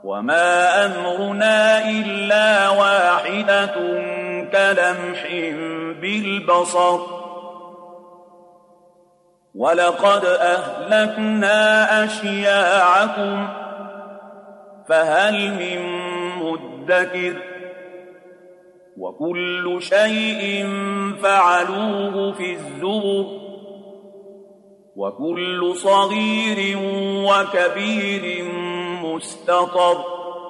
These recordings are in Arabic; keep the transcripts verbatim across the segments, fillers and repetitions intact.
وما أمرنا إلا واحدة كلمح بالبصر ولقد أهلكنا أشياعكم فهل من مدكر وكل شيء فعلوه في الزبر وكل صغير وكبير مستطر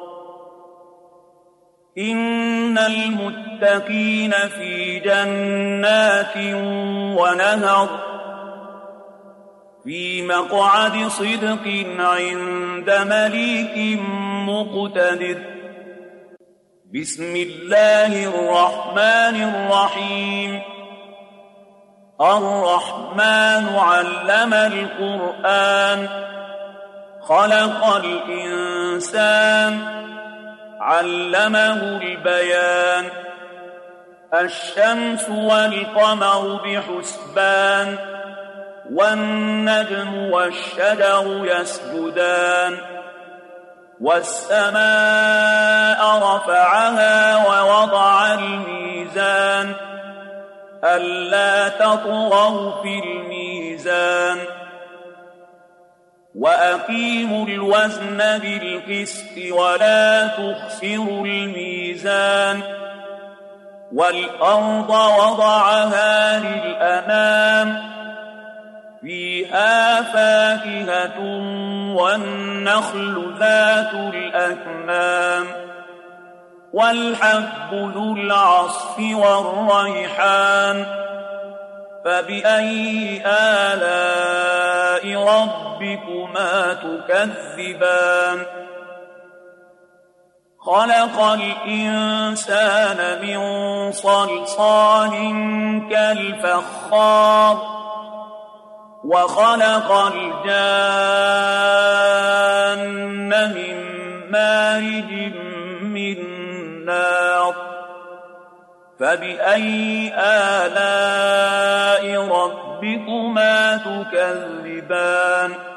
إن المتقين في جنات ونهر في مقعد صدق عند مليك مقتدر بسم الله الرحمن الرحيم الرحمن علم القرآن خلق الإنسان علمه البيان الشمس والقمر بحسبان والنجم والشجر يسجدان والسماء رفعها ووضع الميزان ألا تطغوا في الميزان وأقيموا الوزن بالقسط ولا تخسروا الميزان والأرض وضعها للأنام فيها فاكهة والنخل ذات الأكمام والحب ذو العصف والريحان فبأي آلاء ربكما تكذبان خلق الإنسان من صلصال كالفخار وخلق الجان من مارج من نار فبأي آلاء ربكما تكذبان